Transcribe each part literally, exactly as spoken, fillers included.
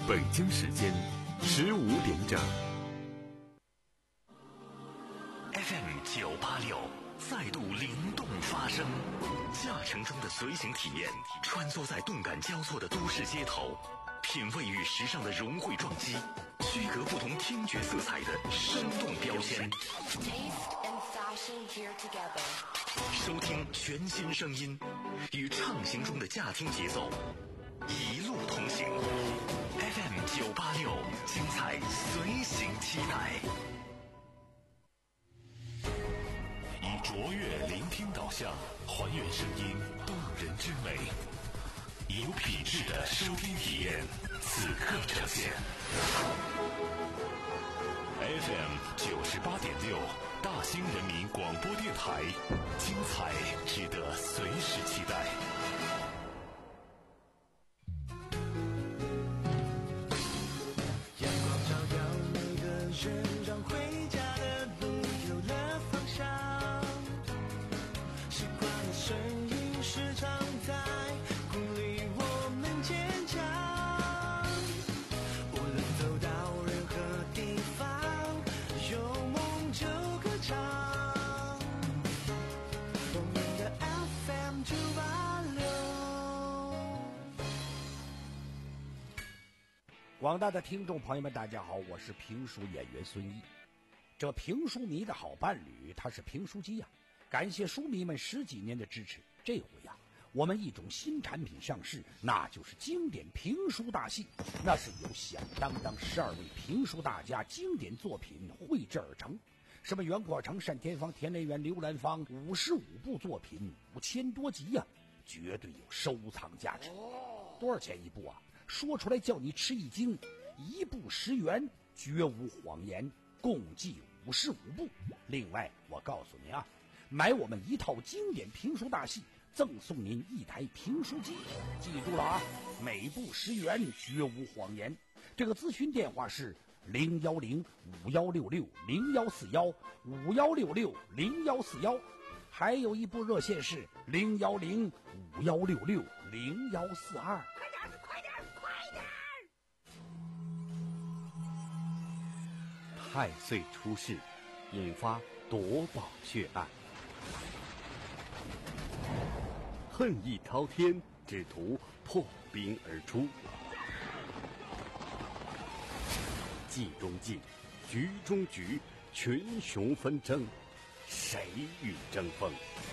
北京时间十五点整。 F M 九八六再度灵动发声，驾乘中的随行体验，穿梭在动感交错的都市街头，品味与时尚的融汇撞击，区隔不同听觉色彩的生动标签。收听全新声音，与畅行中的驾听节奏，一路同行。F M 九八六，精彩随行期待。以卓越聆听导向，还原声音动人之美，以有品质的收听体验，此刻呈现。F M 九十八点六，大兴人民广播电台，精彩值得随时期待。 阳光照耀每个人，让回家的路有了方向。习惯的声音时常在鼓励我们坚强。无论走到任何地方，有梦就歌唱。我们的 F M 九八六。 广大的听众朋友们，大家好，我是评书演员孙一。这评书迷的好伴侣，他是评书机呀、啊。感谢书迷们十几年的支持，这回呀、啊，我们一种新产品上市，那就是经典评书大戏。那是由响当当十二位评书大家经典作品绘制而成，什么袁阔成、单田芳、田连元、刘兰芳，五十五部作品，五千多集呀、啊，绝对有收藏价值。多少钱一部啊？说出来叫你吃一惊，一部十元，绝无谎言，共计五十五部。另外，我告诉你啊，买我们一套经典评书大戏，赠送您一台评书机。记住了啊，每部十元，绝无谎言。这个咨询电话是零幺零五幺六六零幺四幺五幺六六零幺四幺，还有一部热线是零幺零五幺六六零幺四二。快点，快点，快点！ 太岁出世，引发夺宝血案。恨意滔天，只图破冰而出。计中计，局中局，群雄纷争，谁与争锋？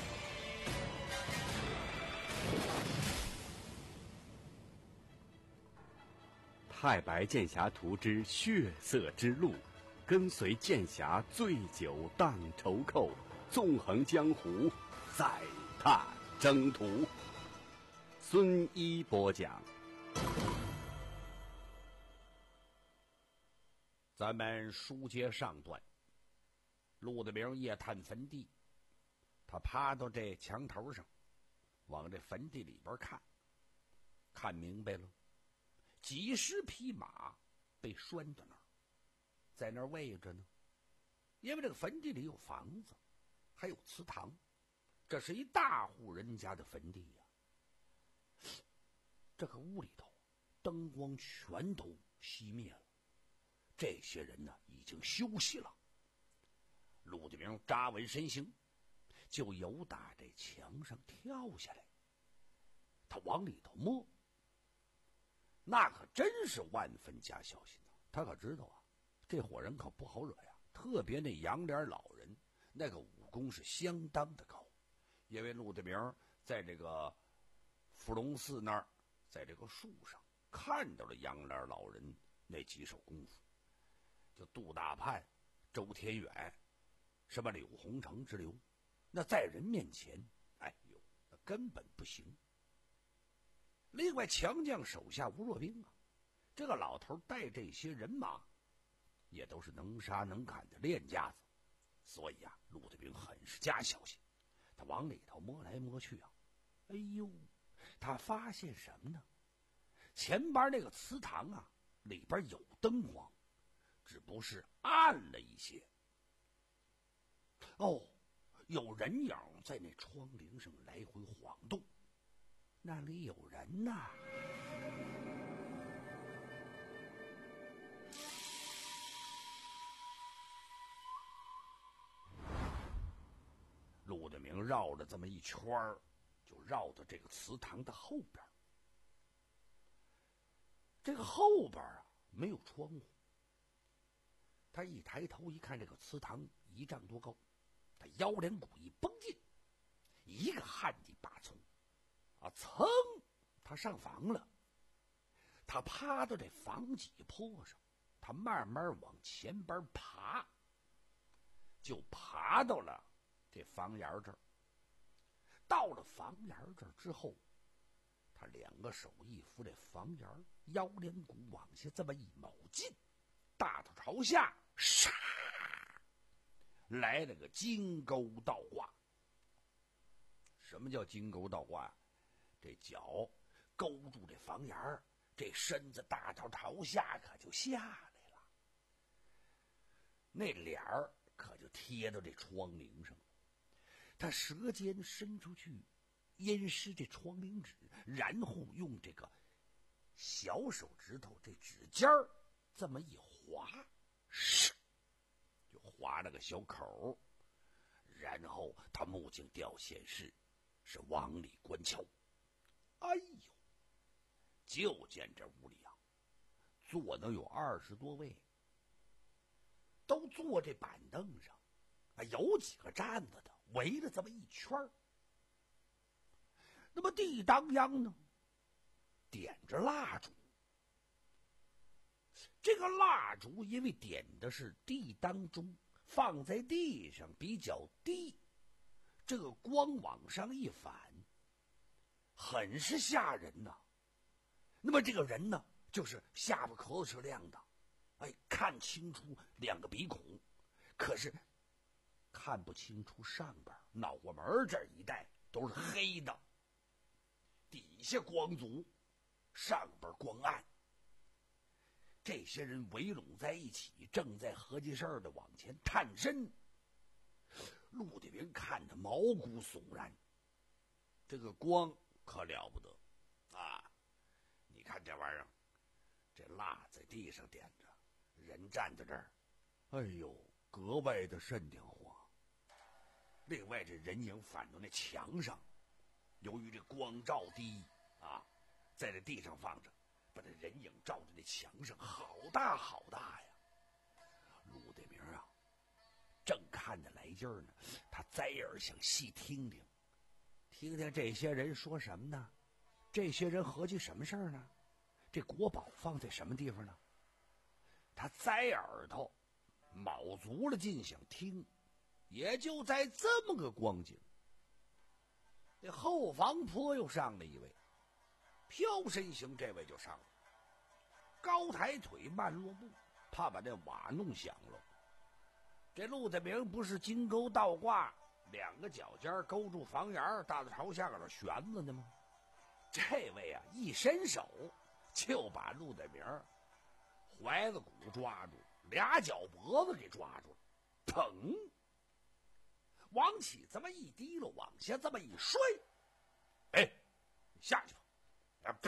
太白剑侠图之血色之路，跟随剑侠醉酒荡愁寇，纵横江湖，再踏征途。孙一播讲。 咱们书接上段，陆德明夜探坟地，他爬到这墙头上，往这坟地里边看，看明白了，几十匹马被拴到那儿，在那儿喂着呢。因为这个坟地里有房子，还有祠堂，这是一大户人家的坟地呀、啊。这个屋里头灯光全都熄灭了，这些人呢已经休息了。陆德明扎稳身形，就由打这墙上跳下来。他往里头摸，那可真是万分加小心啊！他可知道啊，这伙人可不好惹呀。特别那杨脸老人，那个武功是相当的高。因为陆德明在这个福隆寺那儿，在这个树上看到了杨脸老人那几手功夫，就杜大盼、周天远，什么柳洪成之流，那在人面前，哎呦，那根本不行。另外，强将手下无弱兵啊，这个老头带这些人马，也都是能杀能砍的练家子，所以啊，陆德明很是加小心。他往里头摸来摸去啊，哎呦，他发现什么呢？前边那个祠堂啊，里边有灯光，只不过是暗了一些。哦，有人影在那窗棂上来回晃动，那里有人呐。 绕了这么一圈儿，就绕到这个祠堂的后边。这个后边啊没有窗户，他一抬头一看，这个祠堂一丈多高，他腰连骨一绷进，一个旱地拔葱，啊，噌，他上房了。他趴到这房脊坡上，他慢慢往前边爬，就爬到了这房檐这儿。到了房檐这儿之后，他两个手一扶这房檐，腰连骨往下这么一卯劲，大头朝下，唰，来了个金钩倒挂。什么叫金钩倒挂？这脚勾住这房檐，这身子大头朝下，可就下来了。那脸儿可就贴到这窗棂上了。他舌尖伸出去，淹湿这窗棂纸，然后用这个小手指头这指尖儿这么一划，唰，就划了个小口。然后他目镜调显示是往里观瞧。哎呦，就见这屋里啊，坐能有二十多位，都坐这板凳上，啊，有几个站子的，围了这么一圈儿。那么地当央呢，点着蜡烛。这个蜡烛因为点的是地当中，放在地上比较低，这个光往上一反，很是吓人呐。那么这个人呢，就是下巴壳子是亮的，哎，看清楚两个鼻孔，可是看不清楚上边脑瓜门这一带都是黑的，底下光足，上边光暗。这些人围拢在一起，正在合计事儿的往前探身。陆地平看得毛骨悚然，这个光可了不得啊！你看这玩意儿，这蜡在地上点着，人站在这儿，哎呦，格外的瘆得慌。另外，这人影反到那墙上，由于这光照低啊，在这地上放着，把这人影照在那墙上，好大好大呀！陆德明啊，正看得来劲儿呢，他栽耳想细听听，听听这些人说什么呢？这些人合计什么事儿呢？这国宝放在什么地方呢？他栽耳朵，卯足了劲想听。也就在这么个光景，这后房坡又上了一位，飘身形，这位就上了，高抬腿慢落步，怕把这瓦弄响了。这陆大明不是金钩倒挂，两个脚尖勾住房檐，大头朝下搁这悬着呢吗？这位啊，一伸手就把陆大明怀子骨抓住，俩脚脖子给抓住了，疼！往起这么一提了，往下这么一摔，哎，下去吧！啊，啪！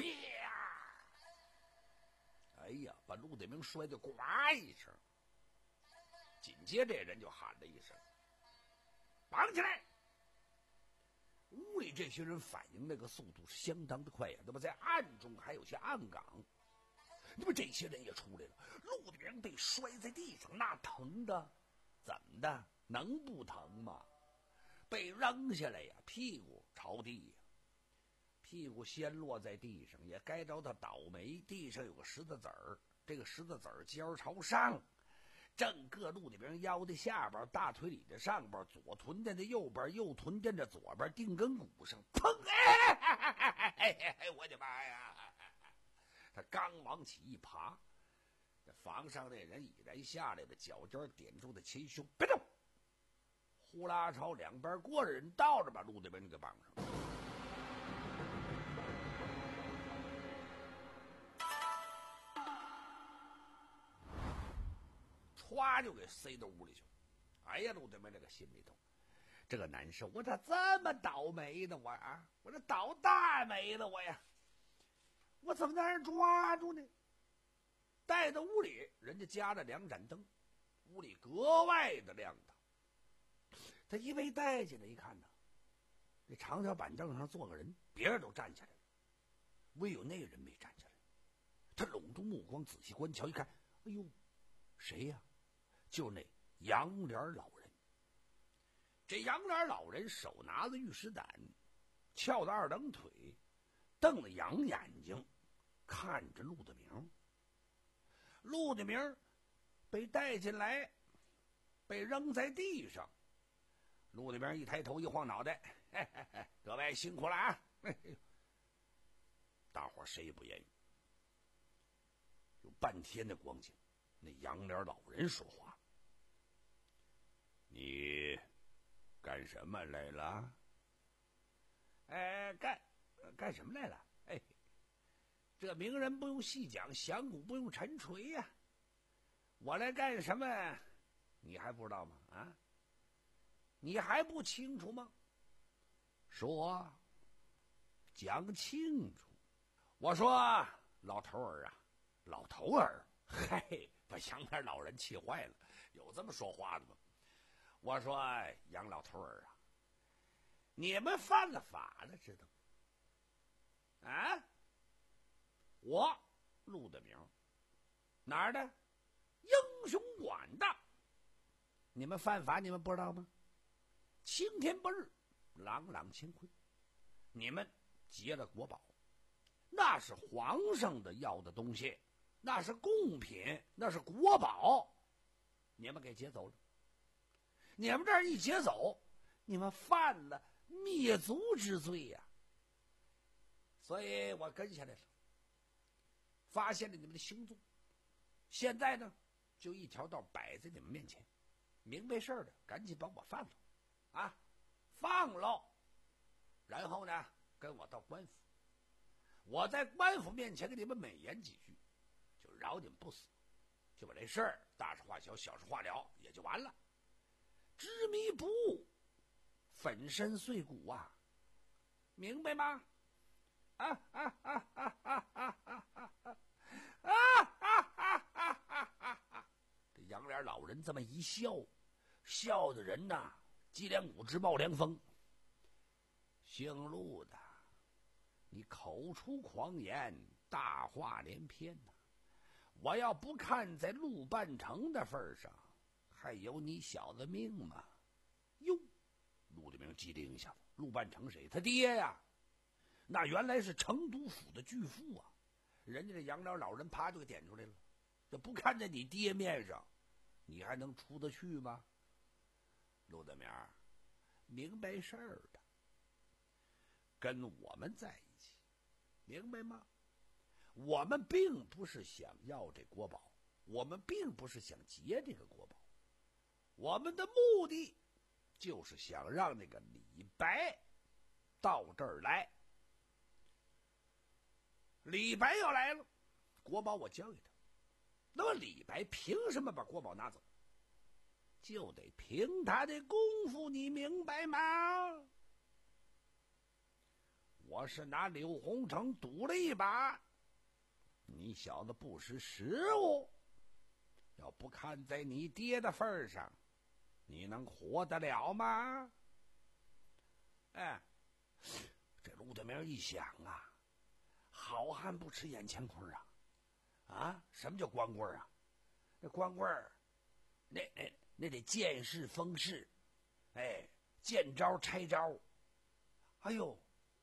哎呀，把陆德明摔得呱一声。紧接着这人就喊了一声：“绑起来！”屋里这些人反应那个速度是相当的快呀，那么在暗中还有些暗岗。那么这些人也出来了，陆德明被摔在地上，那疼的怎么的？能不疼吗？被扔下来呀，屁股朝地呀，屁股先落在地上，也该着他倒霉。地上有个石子子儿，这个石子子儿尖儿朝上，正硌陆地明腰的下边，大腿里的上边，左臀垫的右边，右臀垫着左边，腚根骨上，砰！哎，我的妈呀！他刚往起一爬，这房上那人已然下来了，脚尖点住的前胸，别动！呼啦朝两边过着人，倒着把陆德明给绑上了。歘就给塞到屋里去了。哎呀，陆德明这个心里头这个难受，我咋这么倒霉呢？我啊，我这倒大霉了我呀！我怎么让人抓住呢？带到屋里，人家加了两盏灯，屋里格外的亮堂。他一被带进来一看呢， 这长条板凳上坐个人，别人都站起来了，唯有那个人没站起来。他拢住目光仔细观瞧，一看，哎呦，谁呀？就是那杨脸老人。这杨脸老人手拿着玉石胆，翘着二郎腿，瞪着羊眼睛，看着陆德明。陆德明被带进来，被扔在地上。陆德明一抬头，一晃脑袋，嘿嘿嘿，各位辛苦了啊！嘿嘿，大伙谁也不言语。有半天的光景，那杨脸老人说话：“你干什么来了？”“哎，干干什么来了？哎，这名人不用细讲，响鼓不用沉锤呀、啊。我来干什么？你还不知道吗？啊，你还不清楚吗？说，讲清楚。”我说：“老头儿啊，老头儿，嘿，把杨脸老人气坏了。有这么说话的吗？”我说：“杨老头儿啊，你们犯了法了，知道吗？啊，我陆德明，哪儿的？英雄馆的。你们犯法，你们不知道吗？青天不日，朗朗乾坤，你们劫了国宝，那是皇上的要的东西，那是贡品，那是国宝，你们给劫走了。你们这儿一劫走，你们犯了灭族之罪呀、啊！所以我跟下来了，发现了你们的行踪，现在呢，就一条道摆在你们面前，明白事儿的赶紧把我放了，啊，放了，然后呢，跟我到官府，我在官府面前给你们美言几句，就饶你们不死，就把这事儿大事化小，小事化了，也就完了。执迷不悟，粉身碎骨啊，明白吗？啊啊啊啊啊啊啊啊啊啊！这杨脸老人这么一笑，笑的人呐，脊梁骨直冒凉风。姓陆的，你口出狂言，大话连篇呐、啊！我要不看在陆半城的份上，还有你小子命吗？哟，陆德明机灵一下子，陆半城谁？他爹呀！那原来是成都府的巨富啊！人家这杨老老人啪就给点出来了。这不看在你爹面上，你还能出得去吗？陆德明，明白事儿的，跟我们在一起，明白吗？我们并不是想要这国宝，我们并不是想劫这个国宝，我们的目的就是想让那个李白到这儿来。李白要来了，国宝我交给他，那么李白凭什么把国宝拿走？就得凭他的功夫，你明白吗？我是拿柳洪城赌了一把，你小子不识时务，要不看在你爹的份上，你能活得了吗？哎，这陆德明一想啊，好汉不吃眼前亏啊！啊，什么叫光棍啊？那光棍儿，那那那得见势封事，哎，见招拆招。哎呦，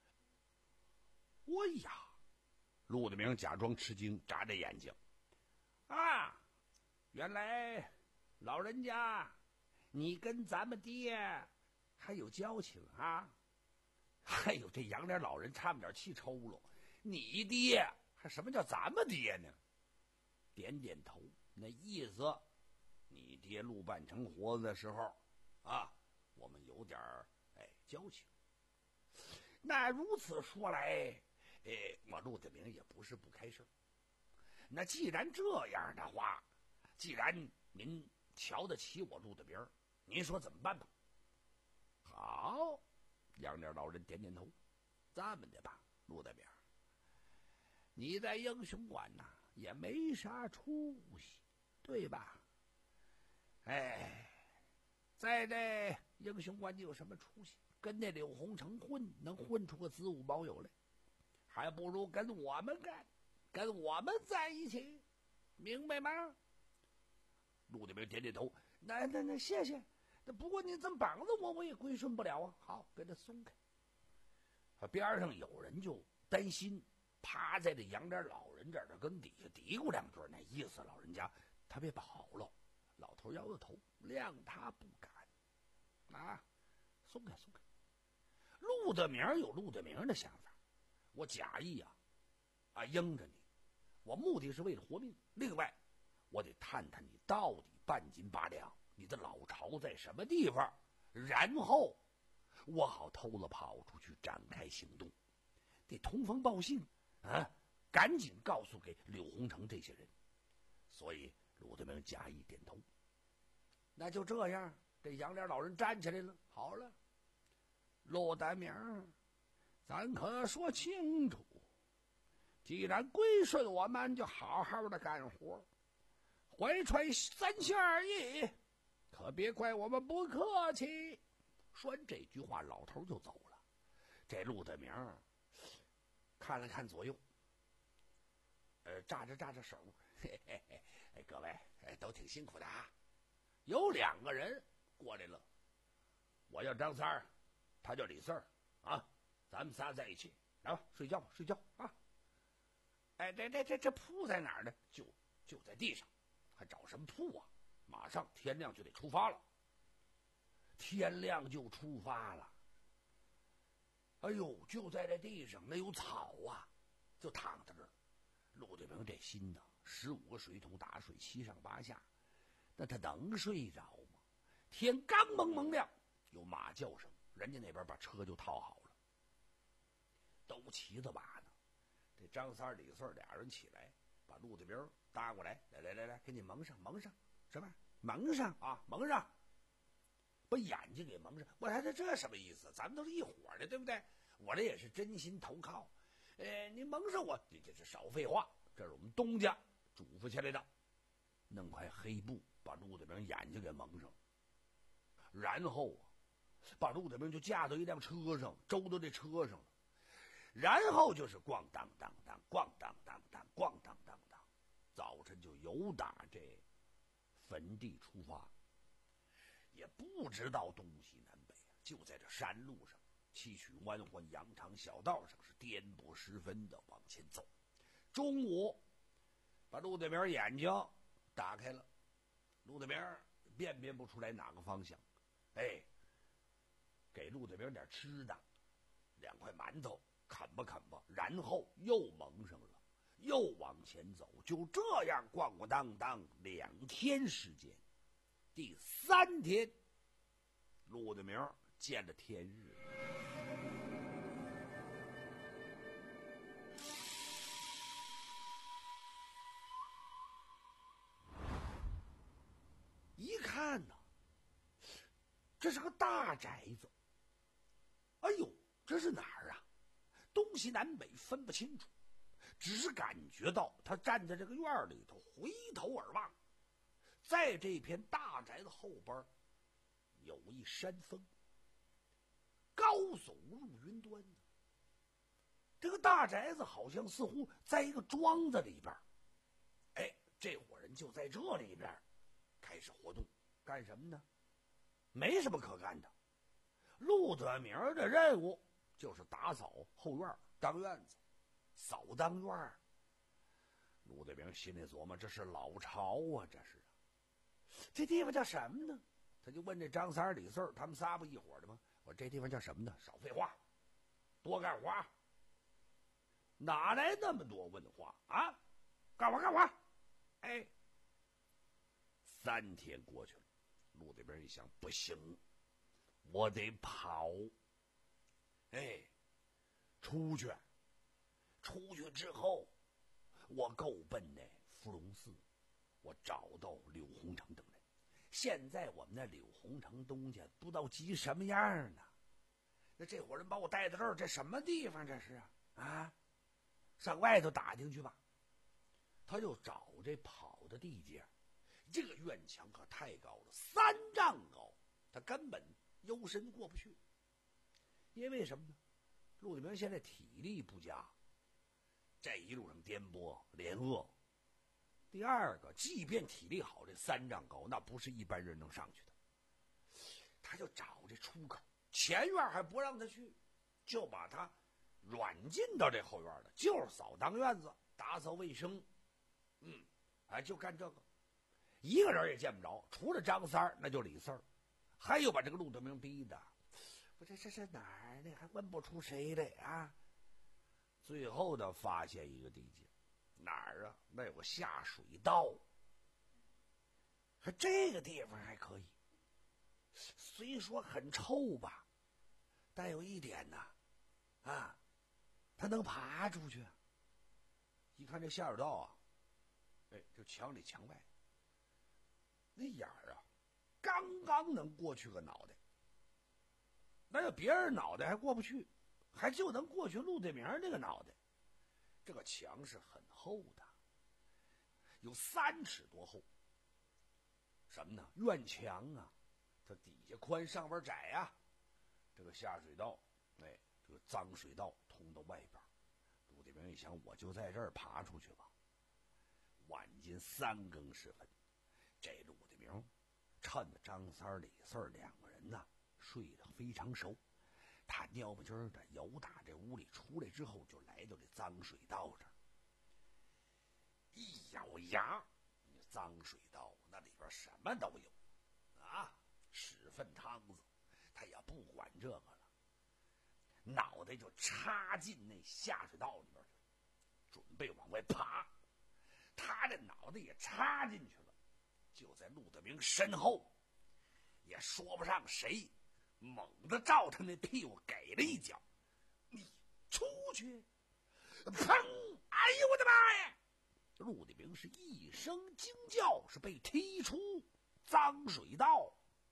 哎呀！陆德明假装吃惊，眨着眼睛，啊，原来老人家，你跟咱们爹还有交情啊！哎呦，这杨脸老人差点气抽了。你爹还什么叫咱们爹呢？点点头，那意思，你爹陆半城活的时候啊，我们有点哎交情。那如此说来，哎，我陆德明也不是不开事。那既然这样的话，既然您瞧得起我陆德明，您说怎么办吧？好，杨脸老人点点头，这么的吧，陆德明，你在英雄馆呐也没啥出息，对吧？哎，在这英雄馆你有什么出息？ 跟那柳洪成混，能混出个子午卯酉来，还不如跟我们干，跟我们在一起，明白吗？陆德明点点头，那那那谢谢。那不过你这么绑着我，我也归顺不了啊。好，给他松开。他边上有人就担心，趴在这杨家老人这儿，他跟底下嘀咕两句，那意思老人家他别跑了。老头摇摇头，谅他不敢。啊，松开松开。陆德明有陆德明的想法，我假意啊啊应着你，我目的是为了活命。另外，我得探探你到底半斤八两，你的老巢在什么地方，然后我好偷了跑出去展开行动，得通风报信啊，赶紧告诉给柳洪成这些人。所以陆德明假意点头。那就这样，这杨脸老人站起来了。好了，陆德明，咱可说清楚，既然归顺我们，就好好的干活，怀揣三心二意，可别怪我们不客气。说完这句话，老头就走了。这陆德明看了看左右，呃，扎着扎着手，嘿嘿嘿，哎，各位，哎，都挺辛苦的啊。有两个人过来了，我叫张三儿，他叫李四儿啊，咱们仨在一起，来吧，睡觉吧，睡觉啊。哎，这这这这铺在哪儿呢？就就在地上，还找什么铺啊？马上天亮就得出发了。天亮就出发了。哎呦，就在这地上，那有草啊，就躺在这儿。陆德明这心呢，十五个水桶打水，七上八下，那他能睡着吗？天刚蒙蒙亮，有马叫声，人家那边把车就套好了，都骑着马呢。这张三李四俩人起来，把陆德明搭过来，来来来来，给你蒙上蒙上，什么蒙上啊？蒙上，把眼睛给蒙上。我说这这什么意思？咱们都是一伙的，对不对？我这也是真心投靠。呃，你蒙上我，你这是少废话。这是我们东家嘱咐下来的，弄块黑布把陆德明眼睛给蒙上，然后啊，把陆德明就架到一辆车上，周到这车上了。然后就是咣当当当，咣当当当，咣当当当，早晨就由打这坟地出发，也不知道东西南北啊，就在这山路上，崎岖弯环、羊肠小道上是颠簸十分的往前走。中午，把陆德明眼睛打开了，陆德明辨别不出来哪个方向，哎，给陆德明点吃的，两块馒头。啃吧啃吧，然后又蒙上了，又往前走，就这样咣咣当当两天时间。第三天，陆德明见了天日。一看呢，这是个大宅子。哎呦，这是哪儿啊？东西南北分不清楚，只是感觉到他站在这个院里头，回头而望，在这片大宅子后边有一山峰，高耸入云端的。这个大宅子好像似乎在一个庄子里边。哎，这伙人就在这里边开始活动，干什么呢？没什么可干的。陆德明的任务就是打扫后院，当院子，扫当院。陆德明心里琢磨，这是老巢啊，这是这地方叫什么呢？他就问这张三李四他们仨不一伙的吗？我说这地方叫什么呢？少废话，多干活。哪来那么多问话啊？干活干活。哎，三天过去了，陆德明一想，不行，我得跑。哎，出去，出去之后，我够奔那芙蓉寺，我找到柳洪成等人。现在我们那柳洪成东家不知道急什么样呢？那这伙人把我带到这儿，这什么地方这是啊？啊，上外头打听去吧。他就找这跑的地界，这个院墙可太高了，三丈高，他根本幽深过不去。 因为什么呢？陆地明现在体力不佳，这一路上颠簸连饿。第二个，即便体力好，这三丈高那不是一般人能上去的。他就找这出口，前院还不让他去，就把他软禁到这后院了，就是扫当院子、打扫卫生，嗯，哎，就干这个，一个人也见不着，除了张三儿，那就李四儿，还有把这个陆德明逼的，不，这这是哪儿呢？还问不出谁来啊！最后的发现一个地界，哪儿啊？那有个下水道，还这个地方还可以，虽说很臭吧，但有一点呢，啊，他能爬出去。一看这下水道啊，哎，就墙里墙外，那眼儿啊，刚刚能过去个脑袋。那要别人脑袋还过不去，还就能过去陆地明那个脑袋。这个墙是很厚的，有三尺多厚。什么呢？院墙啊，它底下宽，上边窄呀、啊。这个下水道，哎，这个脏水道通到外边。陆地明一想，我就在这儿爬出去吧。晚间三更时分，这陆地明趁着张三、李四两个人呢睡得非常熟，他蔫不唧的由打这屋里出来之后，就来到这脏水道这儿。一咬牙，脏水道那里边什么都有啊，屎粪汤子，他也不管这个了，脑袋就插进那下水道里边去，准备往外爬。他这脑袋也插进去了，就在陆德明身后，也说不上谁，猛地照他那屁股给了一脚，你出去！砰！哎呦我的妈呀！陆地明是一声惊叫，是被踢出脏水道。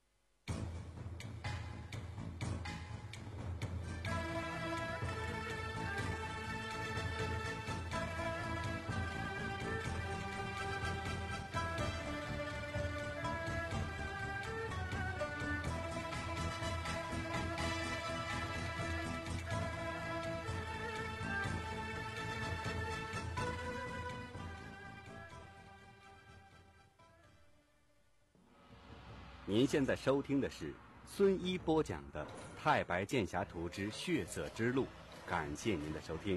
您现在收听的是孙一播讲的《太白剑侠图之血色之路》，感谢您的收听。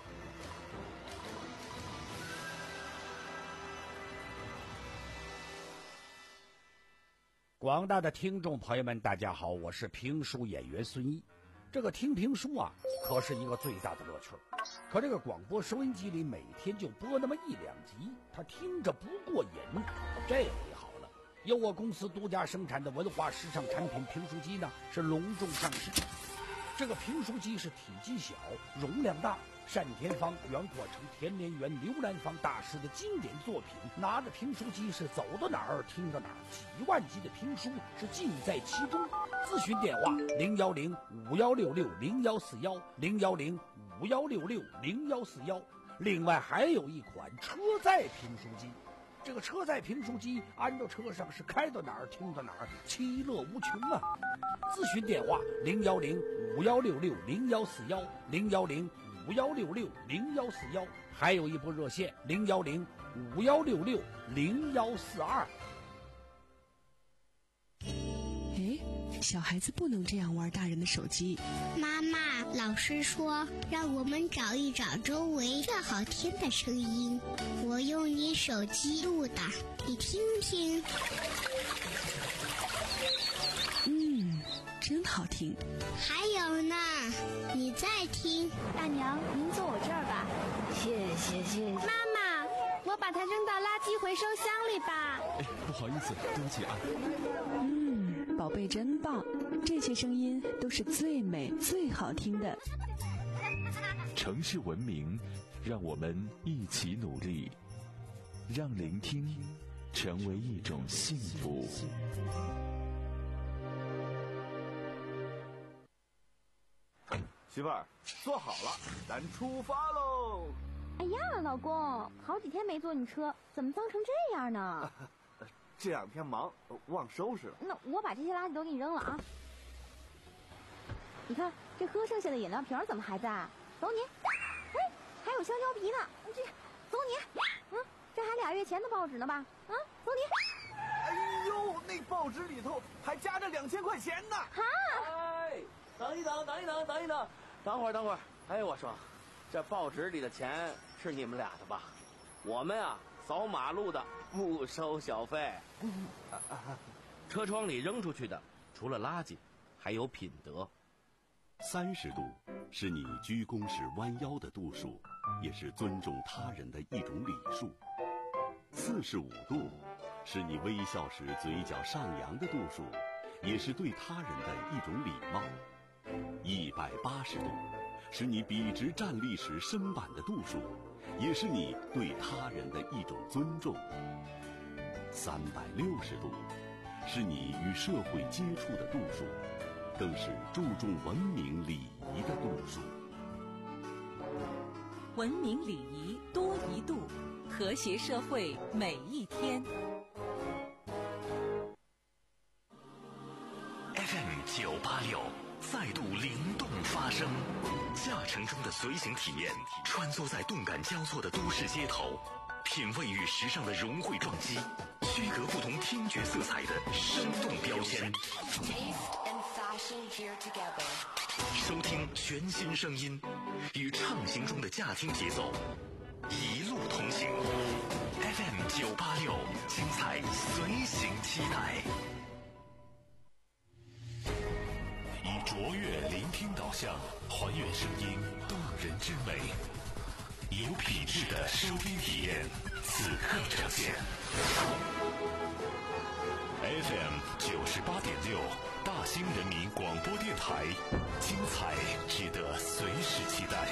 广大的听众朋友们，大家好，我是评书演员孙一。这个听评书啊，可是一个最大的乐趣。可这个广播收音机里每天就播那么一两集，他听着不过瘾。这回好了，由我公司独家生产的文化时尚产品评书机呢，是隆重上市。这个评书机是体积小，容量大，单田芳、袁阔成、田连元、刘兰芳大师的经典作品，拿着评书机是走到哪儿听到哪儿，几万集的评书是尽在其中。咨询电话零幺零五幺六六零幺四幺零幺零五幺六六零幺四幺。另外还有一款车载评书机。这个车载评书机安到车上是开到哪儿听到哪儿，其乐无穷啊！咨询电话零幺零五幺六六零幺四幺零幺零五幺六六零幺四幺，还有一部热线零幺零五幺六六零幺四二。 哎，小孩子不能这样玩大人的手机。 妈妈，老师说让我们找一找周围最好听的声音，我用你手机录的，你听听。 嗯，真好听。 还有呢，你再听。 大娘，您坐我这儿吧。 谢谢谢谢。 妈妈，我把它扔到垃圾回收箱里吧。 哎，不好意思，对不起啊。 嗯，宝贝真棒，这些声音都是最美最好听的。 城市文明，让我们一起努力，让聆听成为一种幸福。 媳妇儿，坐好了，咱出发喽！ 哎呀，老公，好几天没坐你车，怎么脏成这样呢？ 这两天忙，忘收拾了。 那我把这些垃圾都给你扔了啊！你看， 这喝剩下的饮料瓶怎么还在？走你！哎，还有香蕉皮呢，这走你！嗯，这还俩月前的报纸呢吧？啊，走你！ 哎呦，那报纸里头还夹着两千块钱呢！ 哈！ 哎，等一等，等一等，等一等，等会儿，等会儿。哎，我说，这报纸里的钱是你们俩的吧？我们啊，扫马路的不收小费。 车窗里扔出去的，除了垃圾，还有品德。 三十度是你鞠躬时弯腰的度数，也是尊重他人的一种礼数。四十五度是你微笑时嘴角上扬的度数，也是对他人的一种礼貌。一百八十度是你笔直站立时身板的度数，也是你对他人的一种尊重。三百六十度是你与社会接触的度数，更是注重文明礼仪的度数。 文明礼仪多一度，和谐社会每一天。 F M 九八六再度灵动发声，驾乘中的随行体验，穿梭在动感交错的都市街头，品味与时尚的融汇撞击，区隔不同听觉色彩的生动标签。收听全新声音，与畅行中的驾听节奏，一路同行。F M 九八六，精彩随行期待。以卓越聆听导向，还原声音动人之美，有品质的收听体验，此刻呈现。F M 九十八点六，大兴人民广播电台，精彩值得随时期待。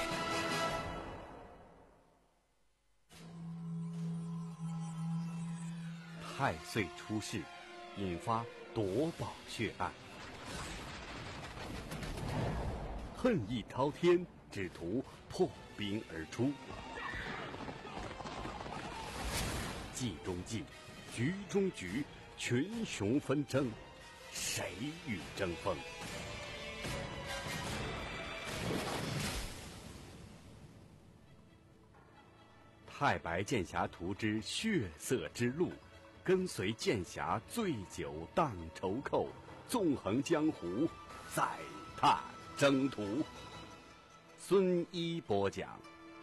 太岁出世，引发夺宝血案，恨意滔天，只图破冰而出。计中计，局中局，群雄纷争，谁与争锋？太白剑侠图之血色之路，跟随剑侠醉酒荡愁寇，纵横江湖，再踏征途。孙一播讲。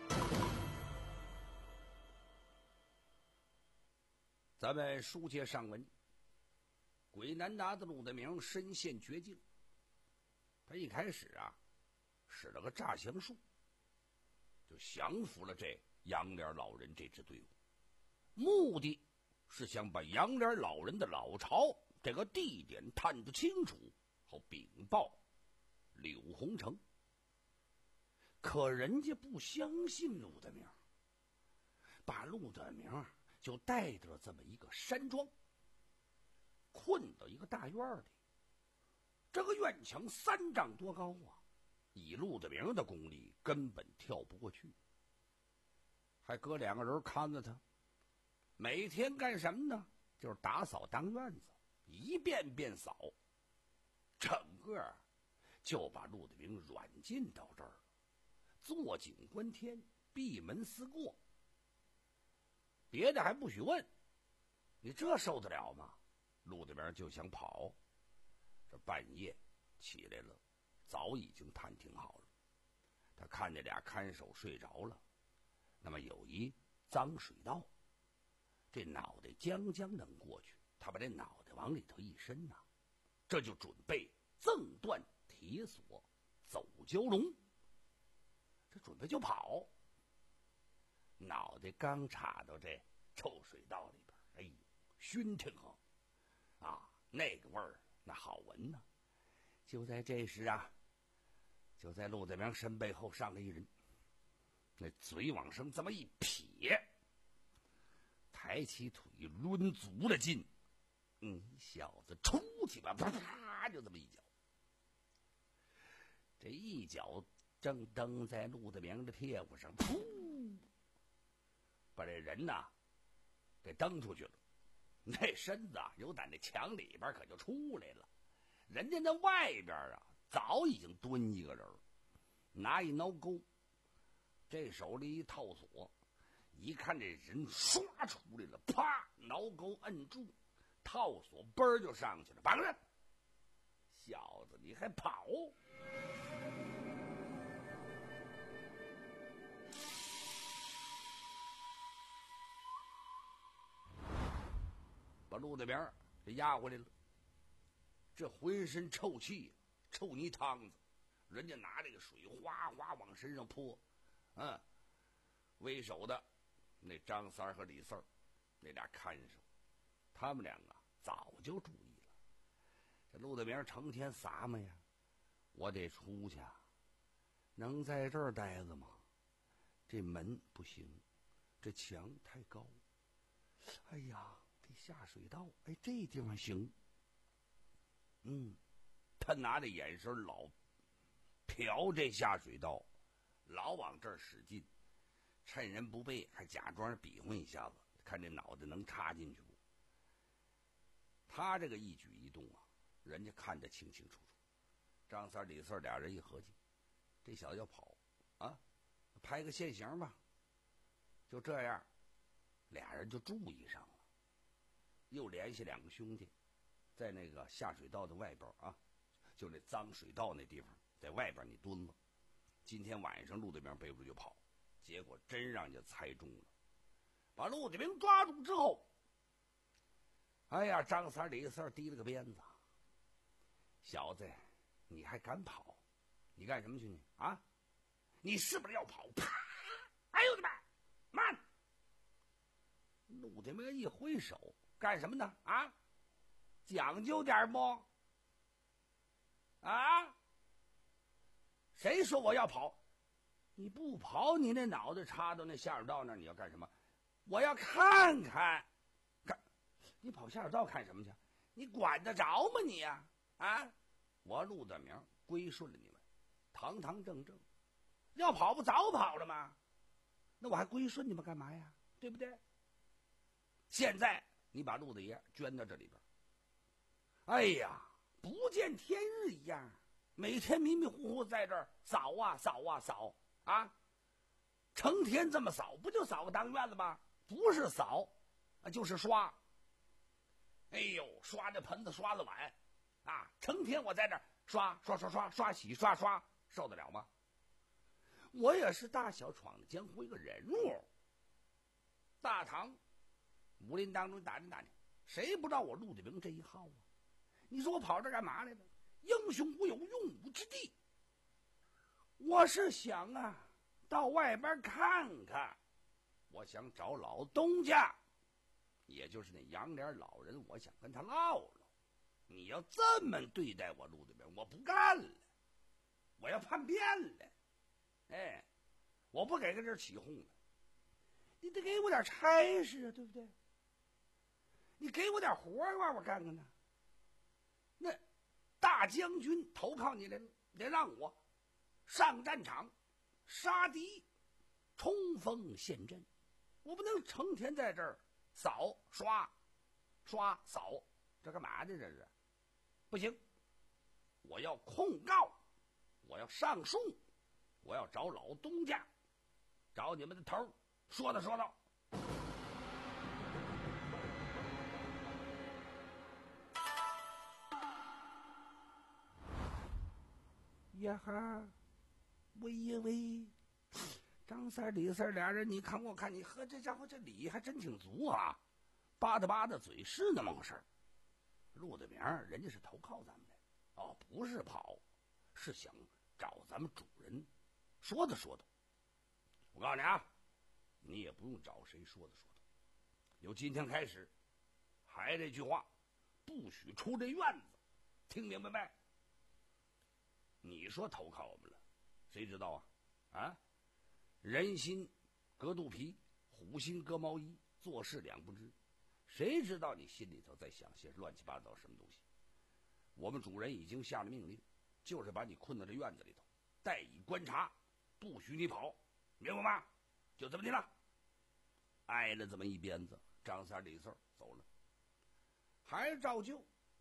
咱们书接上文，鬼南达的陆德明身陷绝境。他一开始啊，使了个诈降术，就降服了这杨莲老人这支队伍，目的是想把杨莲老人的老巢这个地点探得清楚，好禀报柳洪城。可人家不相信陆德明，把陆德明就带到了这么一个山庄，困到一个大院里。这个院墙三丈多高啊，以陆德明的功力根本跳不过去。还搁两个人看着他，每天干什么呢？就是打扫当院子，一遍遍扫，整个就把陆德明软禁到这儿了，坐井观天，闭门思过。别的还不许问，你这受得了吗？陆德明就想跑，这半夜起来了，早已经探听好了。他看见俩看守睡着了，那么有一脏水道，这脑袋将将能过去，他把这脑袋往里头一伸呐、啊，这就准备赠断铁锁，走蛟龙，这准备就跑。脑袋刚插到这臭水道里边，哎呦，熏挺啊，啊，那个味儿那好闻呢。就在这时啊，就在陆德明身背后上来一人，那嘴往上这么一撇，抬起腿抡足了劲，嗯，小子出去吧，啪啪就这么一脚。这一脚正蹬在陆德明的屁股上，噗，把这人呐给蹬出去了。那身子啊，由打那墙里边可就出来了。人家那外边啊， 早已经蹲一个人，拿一挠钩，这手里一套锁，一看这人唰出来了，啪，挠钩摁住，套锁嘣儿就上去了，绑着。小子，你还跑？把路对边给压回来了，这浑身臭气，臭泥汤子，人家拿这个水哗哗往身上泼，嗯，为首的那张三和李四儿，那俩看守，他们两个早就注意了，这路对边成天撒么呀，我得出去，能在这儿待着吗？这门不行，这墙太高，哎呀。下水道，哎，这地方行。嗯，他拿着眼神老瞟这下水道，老往这儿使劲，趁人不备还假装比划一下子，看这脑袋能插进去不？他这个一举一动啊，人家看得清清楚楚。张三李四俩人一合计，这小子要跑啊，拍个现行吧。就这样，俩人就注意上了。又联系两个兄弟，在那个下水道的外边啊，就那脏水道那地方，在外边你蹲了。今天晚上陆队兵背不住就跑，结果真让人家猜中了，把陆队兵抓住之后，哎呀，张三李四提了个鞭子，小子，你还敢跑？你干什么去你啊？你是不是要跑？啪！哎呦我的妈！慢！陆队兵一挥手。干什么呢？啊，讲究点不？啊？谁说我要跑？你不跑，你那脑袋插到那下水道那儿，你要干什么？我要看看，看，你跑下水道看什么去？你管得着吗你呀？啊，我陆德明归顺了你们，堂堂正正，要跑不早跑了吗？那我还归顺你们干嘛呀？对不对？现在。你把陆大爷捐到这里边，哎呀，不见天日一样，每天迷迷糊糊在这儿扫啊扫啊扫啊，成天这么扫，不就扫个当院子吗？不是扫啊，就是刷。哎呦，刷这盆子，刷了碗啊，成天我在这儿刷刷刷刷刷洗刷刷，受得了吗？我也是大小闯的江湖一个人物，大唐。武林当中打听打听，谁不知道我陆队兵这一号啊？你说我跑这干嘛来了？英雄无有用武之地。我是想啊，到外边看看，我想找老东家，也就是那杨脸老人，我想跟他唠唠。你要这么对待我陆队兵，我不干了，我要叛变了。哎，我不给跟这儿起哄了，你得给我点差事啊，对不对？你给我点活儿让我干干呢？那大将军投靠你来了，得让我上战场杀敌，冲锋陷阵，我不能成天在这儿扫刷刷扫，这干嘛的这是？不行，我要控告，我要上诉，我要找老东家，找你们的头，说道说道。呀哈，喂呀喂！张三李四俩人，你看我看你，呵，这家伙这理还真挺足啊，吧嗒吧嗒嘴是那么回事儿。陆德明人家是投靠咱们的，哦，不是跑，是想找咱们主人说的说的。我告诉你啊，你也不用找谁说的说的，由今天开始，还这句话，不许出这院子，听明白没？你说投靠我们了，谁知道啊？啊，人心隔肚皮，虎心隔毛衣，做事两不知，谁知道你心里头在想些乱七八糟什么东西？我们主人已经下了命令，就是把你困到这院子里头，待以观察，不许你跑，明白吗？就这么的了。挨了这么一鞭子，张三李四走了，还是照旧。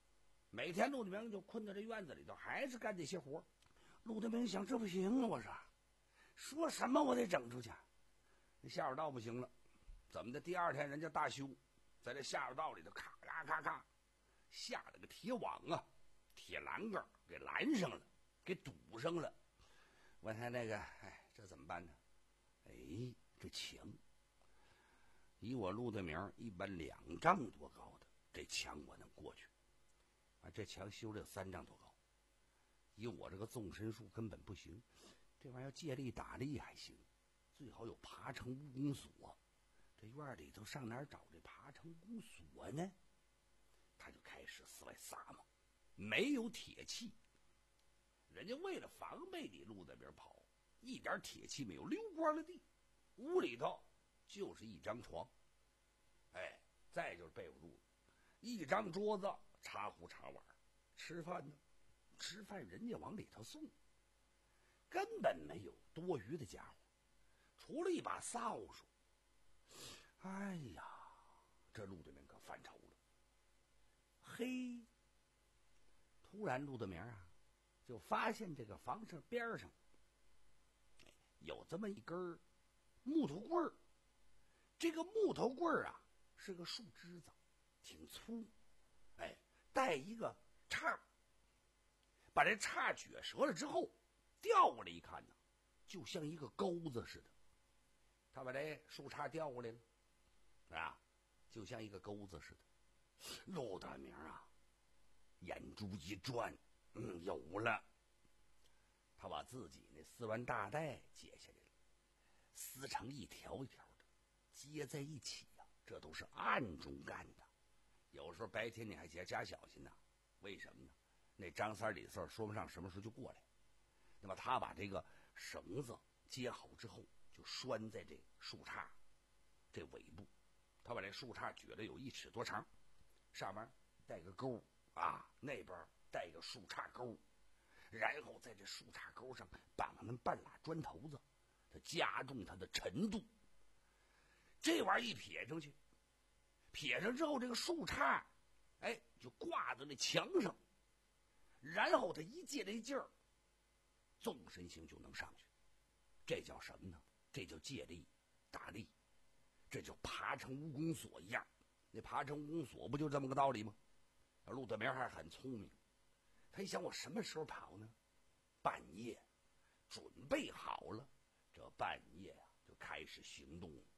每天陆德明就困在这院子里头，还是干这些活。陆德明想，这不行啊，我说，说什么我得整出去。那下水道不行了，怎么的？第二天人家大修，在这下水道里头咔咔咔咔下了个铁网啊，铁栏杆给拦上了，给堵上了。我看那个，哎，这怎么办呢？哎，这墙，以我陆德明一般两丈多高的这墙我能过去，啊，这墙修了三丈多高，以我这个纵深术根本不行。这玩意儿借力打力还行，最好有爬成蜈蚣锁。这院里头上哪儿找这爬成蜈蚣锁呢？他就开始四外撒嘛，没有铁器。人家为了防备你陆德明跑，一点铁器没有，溜光了地。屋里头就是一张床，哎，再就是被窝褥子，一张桌子，茶壶茶碗。吃饭呢，吃饭人家往里头送，根本没有多余的家伙，除了一把扫帚。哎呀，这陆德明可犯愁了。嘿，突然陆德明啊，就发现这个房上边上有这么一根木头棍儿。这个木头棍儿啊，是个树枝子，挺粗，哎，带一个叉。把这叉撅折了之后，调过来一看呢，就像一个钩子似的。他把这树叉调过来了，啊，就像一个钩子似的。陆大明啊，眼珠一转，嗯，有了。他把自己那丝鸾大带解下来了，撕成一条一条的，接在一起呀、啊。这都是暗中干的。有时候白天你还加加小心呐、啊，为什么呢？那张三李四说不上什么时候就过来。那么他把这个绳子接好之后，就拴在这树杈这尾部。他把这树杈撅了有一尺多长，上面带个钩啊，那边带个树杈钩，然后在这树杈钩上绑上半拉砖头子，它加重它的沉度。这玩意儿一撇上去，撇上之后，这个树杈，哎，就挂在那墙上，然后他一借这劲儿，纵身性就能上去。这叫什么呢？这叫借力打力，这就爬成蜈蚣锁一样。那爬成蜈蚣锁不就这么个道理吗？陆德明还是很聪明，他一想，我什么时候跑呢？半夜，准备好了，这半夜啊就开始行动了。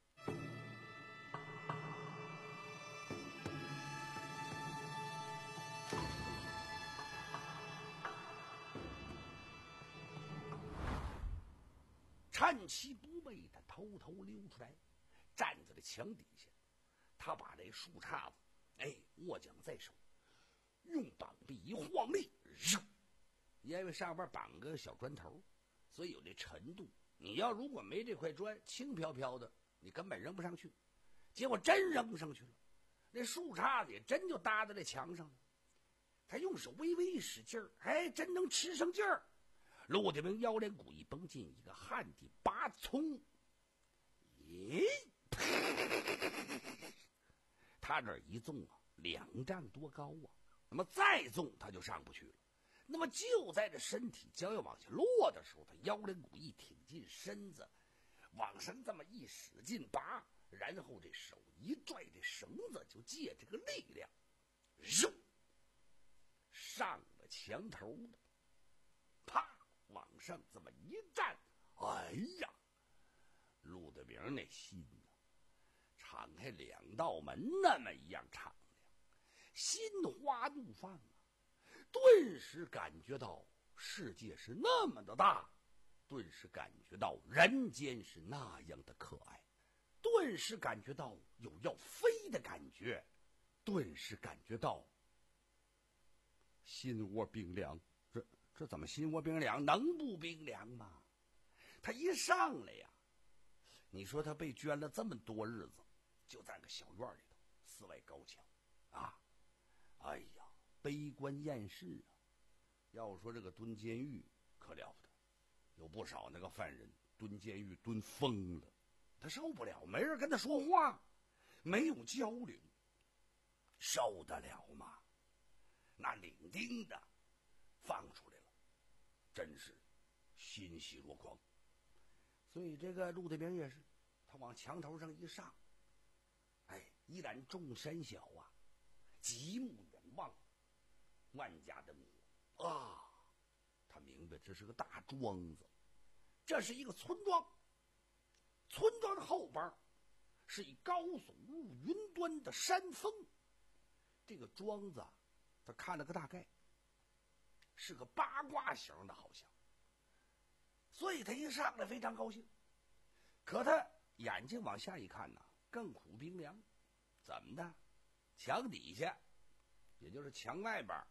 趁其不备，他偷偷溜出来，站在了墙底下。他把这树杈子，哎，握桨在手，用膀臂一晃力，扔。因为上边绑个小砖头，所以有这沉度。你要如果没这块砖，轻飘飘的，你根本扔不上去。结果真扔上去了，那树杈子也真就搭在这墙上了。他用手微微一使劲儿，哎，真能吃上劲儿。陆德明腰连骨一绷进一个旱地拔葱，咦，他这一纵啊，两丈多高啊，那么再纵他就上不去了。那么就在这身体将要往下落的时候，他腰连骨一挺进身子，往上这么一使劲拔，然后这手一拽，这绳子就借这个力量，扔上了墙头的，啪！往上这么一站，哎呀，陆德明那心呐、啊，敞开两道门那么一样敞亮，心花怒放啊！顿时感觉到世界是那么的大，顿时感觉到人间是那样的可爱，顿时感觉到有要飞的感觉，顿时感觉到心窝冰凉。这怎么心窝冰凉？能不冰凉吗？他一上来呀，你说他被圈了这么多日子，就在个小院里头，四外高墙啊，哎呀，悲观厌世啊！要说这个蹲监狱可了不得，有不少那个犯人蹲监狱蹲疯了，他受不了，没人跟他说话，没有交流，受得了吗？ 那领丁的放出来了，真是欣喜若狂。所以这个陆德明也是，他往墙头上一上，哎，依然众山小啊，极目远望，万家灯火啊，他明白这是个大庄子，这是一个村庄，村庄的后边是以高耸入云端的山峰。这个庄子他看了个大概，是个八卦形的，好像，所以他一上来非常高兴。可他眼睛往下一看呢，更苦冰凉。怎么的？墙底下，也就是墙外边，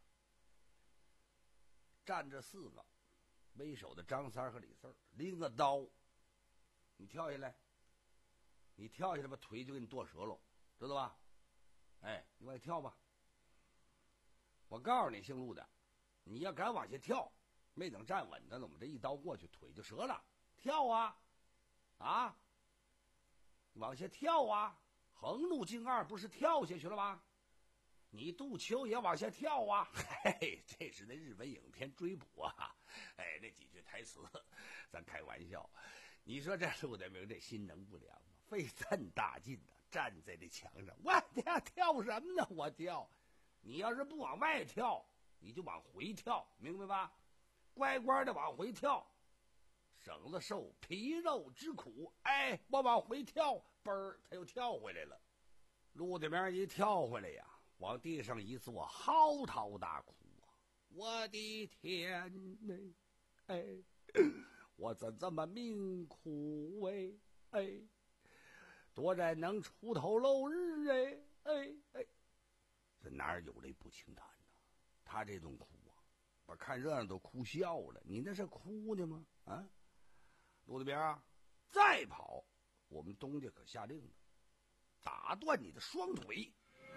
站着四个为首的张三和李四，拎个刀。你跳下来，你跳下来把腿就给你剁折了，知道吧？哎，你往下跳吧。我告诉你，姓陆的，你要敢往下跳，没等站稳呢，我们这一刀过去，腿就折了。跳啊，啊，往下跳啊！横路径二不是跳下去了吗？你杜秋也往下跳啊！嘿嘿，这是那日本影片追捕啊！哎，那几句台词，咱开玩笑。你说这陆德明这心能不凉吗？费这大劲的站在这墙上，我跳跳什么呢？我跳，你要是不往外跳，你就往回跳，明白吧？乖乖的往回跳，省了受皮肉之苦。哎，我往回跳，嘣儿，他又跳回来了。陆德明一跳回来呀，往地上一坐，嚎啕大哭啊！我的天哪！哎，我怎这么命苦哎哎！多然能出头露日哎哎哎！这哪有泪不轻弹呢？他这顿哭啊，把看热闹都哭笑了。你那是哭的吗？啊，陆德明啊，再跑，我们东家可下令了，打断你的双腿！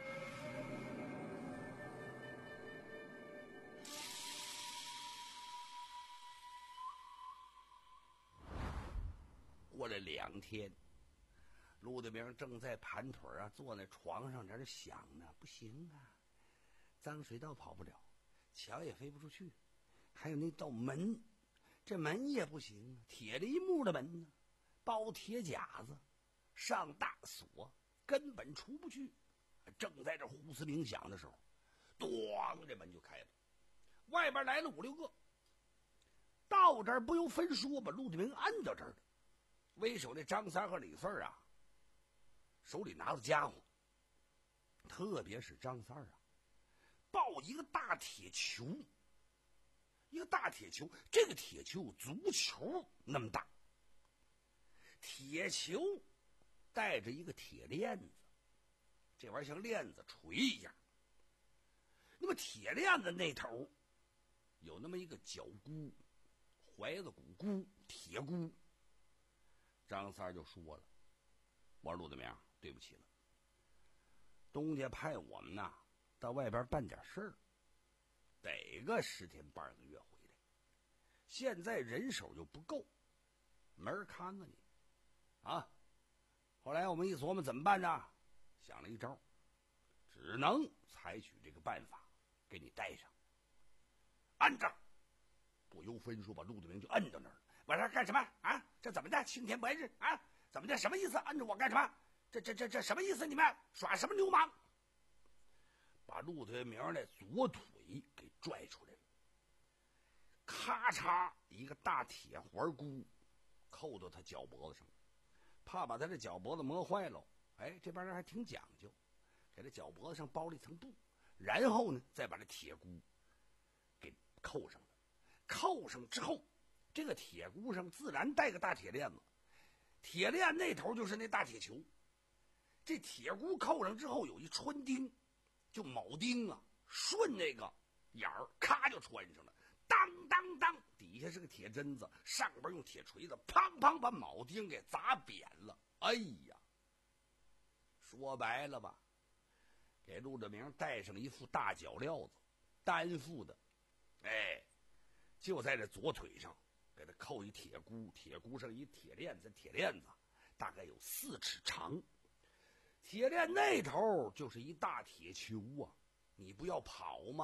过了两天，陆德明正在盘腿啊，坐在床上在这想呢，不行啊，脏水道跑不了，墙也飞不出去，还有那道门，这门也不行，铁梨木的门呢，包铁夹子，上大锁，根本出不去。正在这胡思冥想的时候，咣，这门就开了，外边来了五六个，到这儿不由分说，把陆德明按到这儿了。为首那张三和李四啊，手里拿着家伙，特别是张三啊，抱一个大铁球，一个大铁球，这个铁球有足球那么大，铁球带着一个铁链子，这玩意儿像链子锤一样。那么铁链子那头有那么一个角箍，怀子骨箍，铁箍。张三就说了：“我说陆德明，对不起了，东家派我们呐到外边办点事儿，得个十天半个月回来，现在人手又不够，没人看着你啊。”后来我们一琢磨怎么办呢？想了一招，只能采取这个办法，给你带上，按着。不由分说，把陆德明就摁到那儿了。我说干什么啊？这怎么的？青天白日啊？怎么的？什么意思？按着我干什么？这这这这什么意思？你们耍什么流氓？把陆德明的左腿给拽出来了，咔嚓一个大铁环箍扣到他脚脖子上，怕把他的脚脖子磨坏了。哎，这帮人还挺讲究，给他脚脖子上包了一层布，然后呢再把这铁箍给扣上了。扣上之后，这个铁箍上自然带个大铁链子，铁链那头就是那大铁球。这铁箍扣上之后有一穿钉，就铆钉啊，顺那个眼儿咔就穿上了，当当当，底下是个铁针子，上边用铁锤子砰砰把铆钉给砸扁了。哎呀，说白了吧，给陆德明戴上一副大脚镣子，单副的，哎，就在这左腿上给他扣一铁箍，铁箍上一铁链子，铁链子大概有四尺长，铁链那头就是一大铁球啊！你不要跑吗？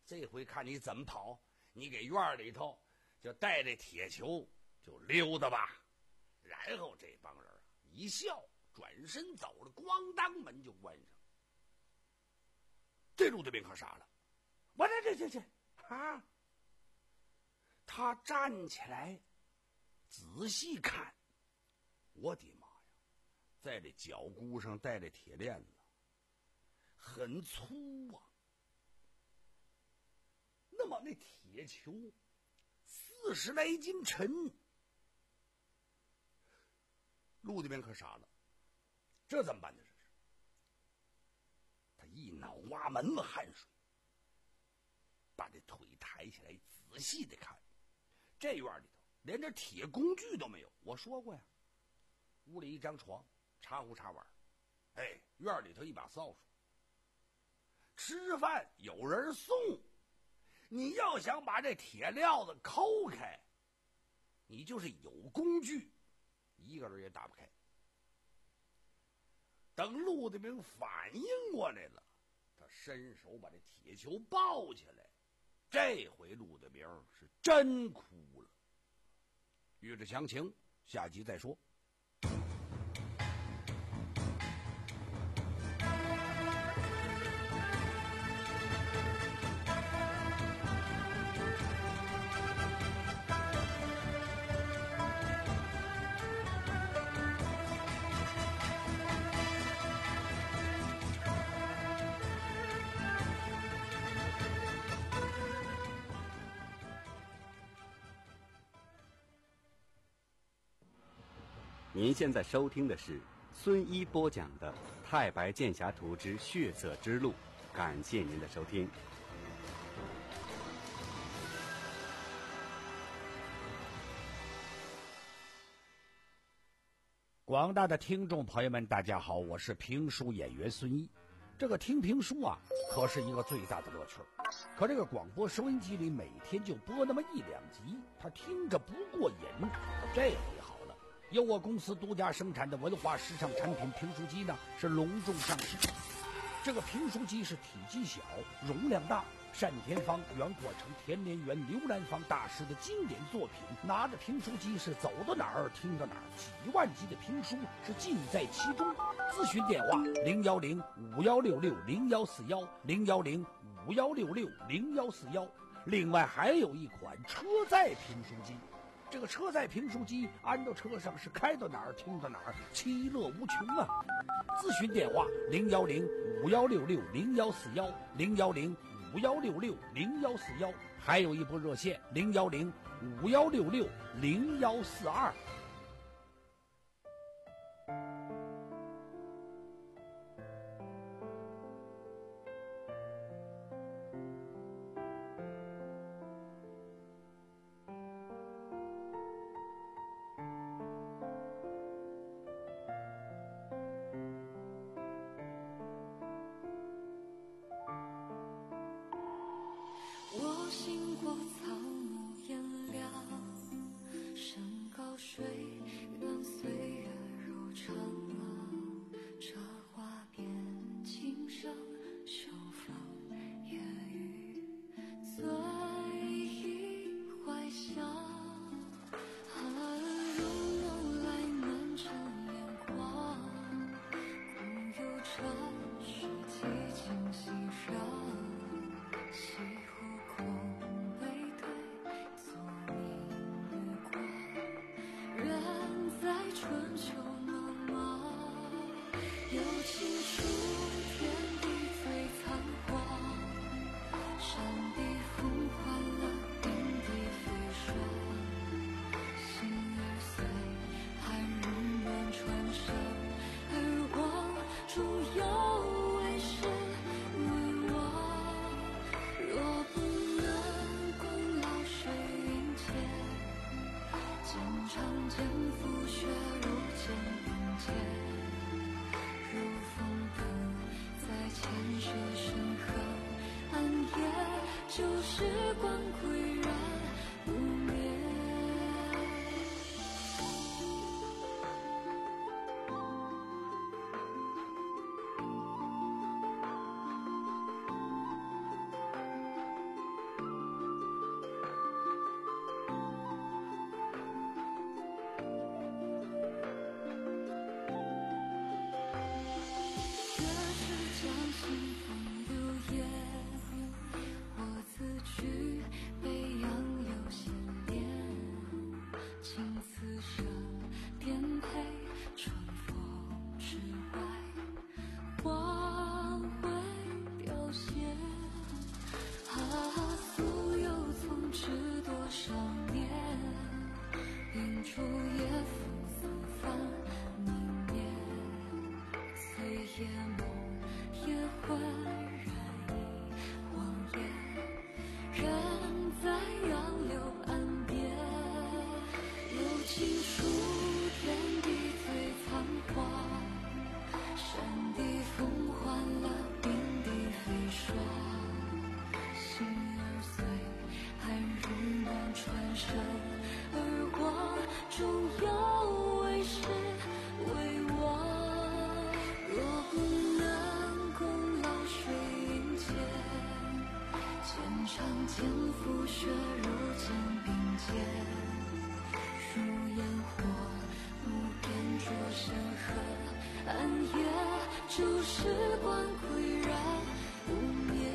这回看你怎么跑，你给院里头就带着铁球就溜达吧。然后这帮人一笑，转身走了，咣当门就关上。这陆德斌可傻了，我这这这这啊！他站起来仔细看，我的妈呀，在这脚箍上带着铁链子，很粗啊。那么那铁球四十来斤沉，陆德斌可傻了，这怎么办呢？这是他一脑瓜门子汗水，把这腿抬起来仔细的看。这院里头连这铁工具都没有，我说过呀，屋里一张床，茶壶茶碗，哎，院里头一把扫帚，吃饭有人送。你要想把这铁镣子抠开，你就是有工具，一个人也打不开。等陆德明反应过来了，他伸手把这铁球抱起来，这回陆德明是真哭了。欲知详情，下集再说。 您现在收听的是孙一播讲的《太白剑侠图之血色之路》，感谢您的收听。 广大的听众朋友们，大家好，我是评书演员孙一。这个听评书啊，可是一个最大的乐趣。可这个广播收音机里每天就播那么一两集，他听着不过瘾。这回好了，由我公司独家生产的文化时尚产品评书机呢，是隆重上市。这个评书机是体积小，容量大，单田芳、袁国成、田连元、刘兰芳大师的经典作品，拿着评书机是走到哪儿听到哪儿，几万集的评书是尽在其中。咨询电话零幺零五幺六六零幺四幺零幺零五幺六六零幺四幺。另外还有一款车载评书机，这个车载评书机安到车上是开到哪儿听到哪儿，其乐无穷啊！咨询电话零幺零五幺六六零幺四幺零幺零五幺六六零幺四幺，还有一部热线零幺零五幺六六零幺四二。 我行过草木炎凉，山高水远，岁月如长廊。这花边琴声，秋风夜雨，醉意怀乡。寒入梦来满城眼光，共有这世几经熙攘。西湖空背对坐明月光，人在春秋茫茫，有情书天地最苍黄，山地风换了天地飞霜，心儿碎，寒人乱传声，而望中有为是为王。若不能共老水云间，剑长剑覆血如剑云间，如风灯在前世深痕，暗夜旧时光岿然不灭。 数时光岿然不灭。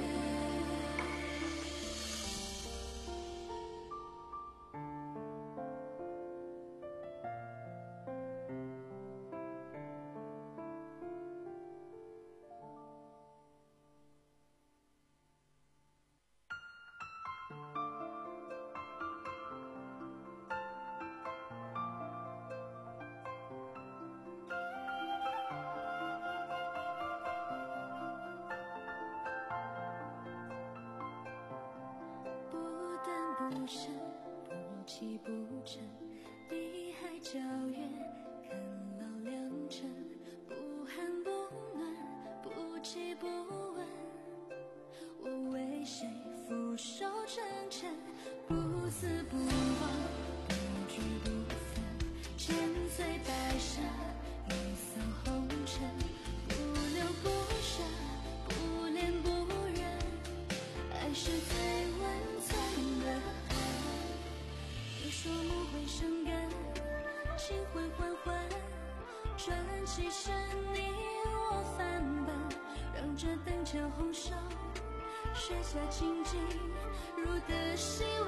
不深，不弃不争，碧海皎月，看老良辰，不寒不暖，不急不问。我为谁俯首称臣？不死不亡，不惧不分，千岁白沙，一扫红尘，不留不舍，不恋不忍，爱是最温存的。你说梦会生根，情会缓缓，传奇是你我范本，让这灯前红手雪下情景如的细纹。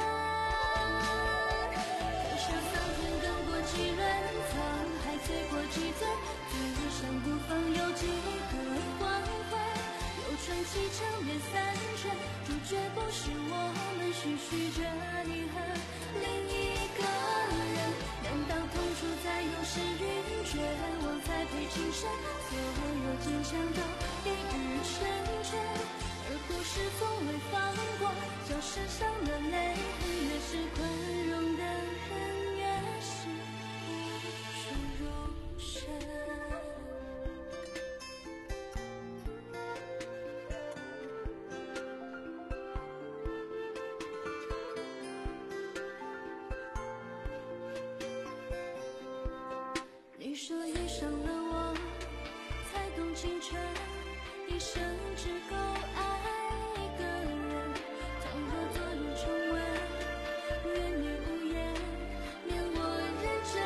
头上苍天更过几轮，沧海醉过几尊，嘴上不放有几个光辉，有传奇长远三春，主角不是我们，徐徐着你和另一个人。难道痛楚在有时晕，绝望才配情深，所有坚强都一日成全，而故事从未放过，叫世上的泪痕，越是宽容的人，越是无处容身。你说遇上了我才懂青春，一生只够爱一个人，倘若昨日重温，愿你无言，免我认真。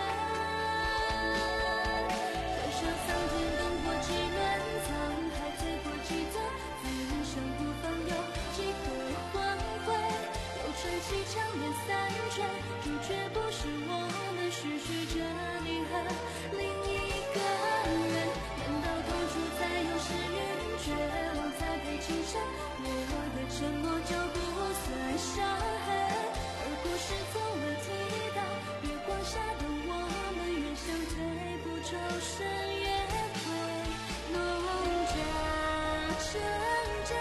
头上苍天更过几轮，沧海醉过几尊，在人生不放有几个光辉，有传奇长远三春，主角不是我们，徐徐着你和另一个人。难道痛楚才有时晕，绝望才配情深，灭我的沉默就不算伤痕，而故事从未提到，月光下的我们，越想退步抽身，越会弄假成真。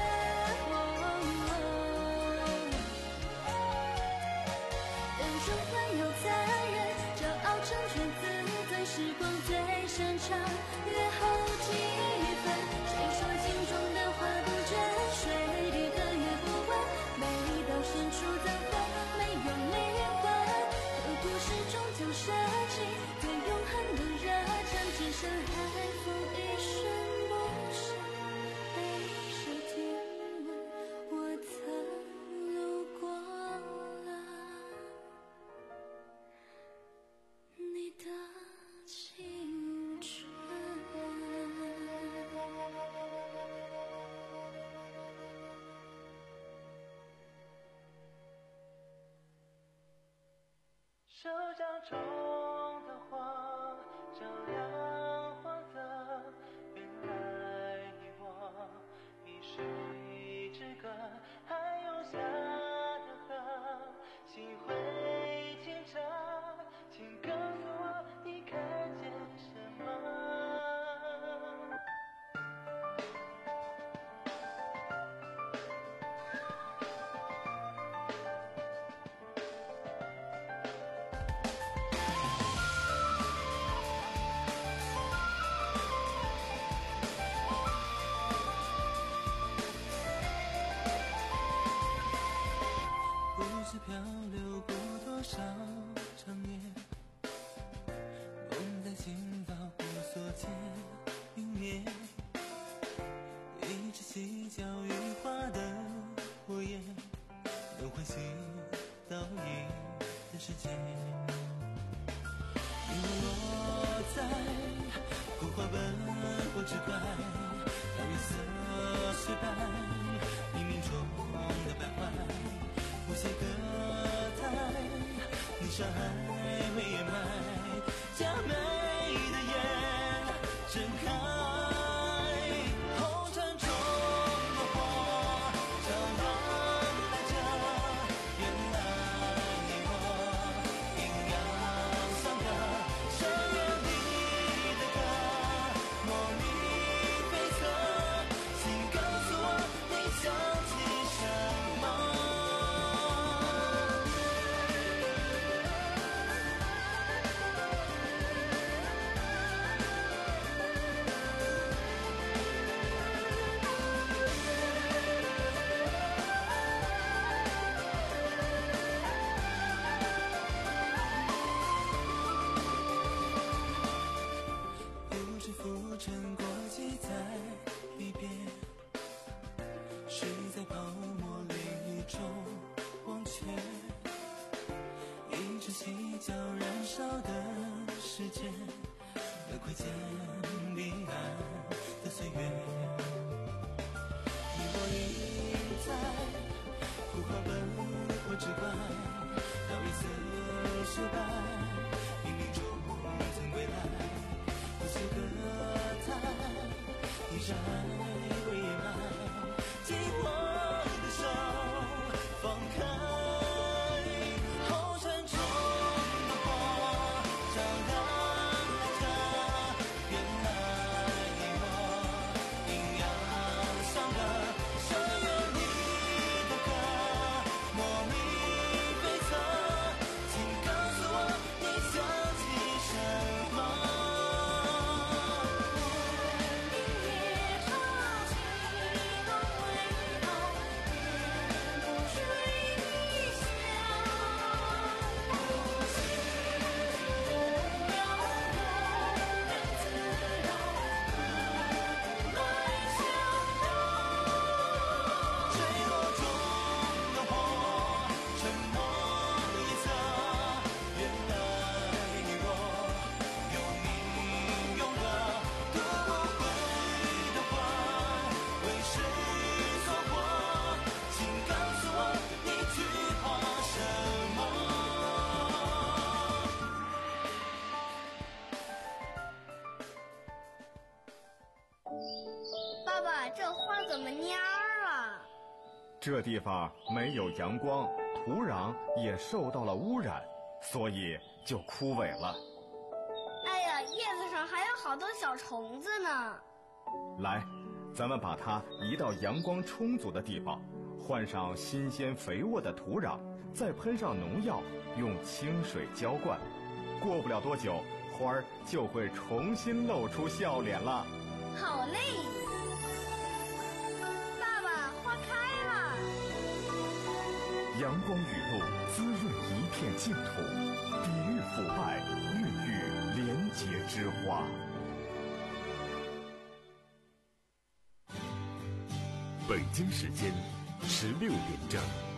单纯还有残忍，骄傲成全自尊，时光最擅长越后几分。谁说镜中的花不真，水里的月不温，美到深处怎会没有灵魂？可故事终将舍弃最永恒的热忱，只剩海风一瞬不闪，被谁听闻我曾路过了你的青春。 手掌中的花照亮黄色，原来你我已是一支歌，还有下的河，心会清澈，请告诉我你看见什么。 或只怪到月色失败，冥冥中的败坏，无限隔代，你伤害未掩埋，佳美的眼睁开，红尘中的火照亮了这，原来你我阴阳相隔，深渊里的歌，莫名悱恻，请告诉我你想起什么。不知浮沉过几载离别，谁在泡沫里中忘却，一直细脚燃烧的时间，和窥见彼岸的岁月，你我一在苦花奔或只怪到月色失败，冥冥中曾归来，无限隔代，你伤害未掩埋，紧握的手放开，红尘中的火照亮了这，原来你我阴阳相隔，深渊里的歌，莫名悱恻，请告诉我你想起什么。坠落中的火，沉默一侧，原来你我有命有歌，读不回的话，为谁错过？请告诉我你惧怕什么？ 爸爸，这花怎么蔫儿了？ 这地方没有阳光，土壤也受到了污染，所以就枯萎了。 哎呀，叶子上还有好多小虫子呢。 来，咱们把它移到阳光充足的地方，换上新鲜肥沃的土壤，再喷上农药，用清水浇灌。过不了多久，花儿就会重新露出笑脸了。 好嘞，爸爸，花开了。 阳光雨露滋润一片净土，抵御腐败，孕育廉洁之花。 北京时间十六点整。